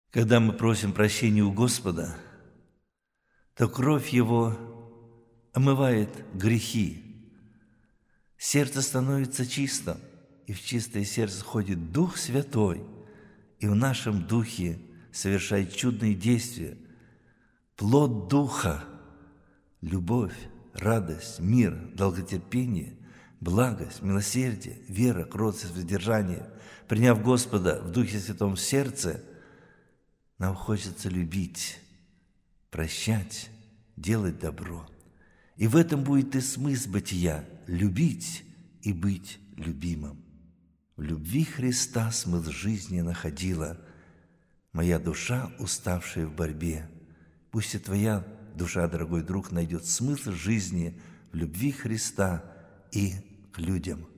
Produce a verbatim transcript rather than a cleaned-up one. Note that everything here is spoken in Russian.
Когда мы просим прощения у Господа, то кровь Его омывает грехи. Сердце становится чистым, и в чистое сердце ходит Дух Святой, и в нашем Духе совершает чудные действия. Плод Духа – любовь, радость, мир, долготерпение, благость, милосердие, вера, кротость, воздержание. Приняв Господа в Духе Святом в сердце, нам хочется любить, прощать, делать добро. И в этом будет и смысл бытия – любить и быть любимым. В любви Христа смысл жизни находила моя душа, уставшая в борьбе. Пусть и твоя душа, дорогой друг, найдет смысл жизни в любви Христа и к людям.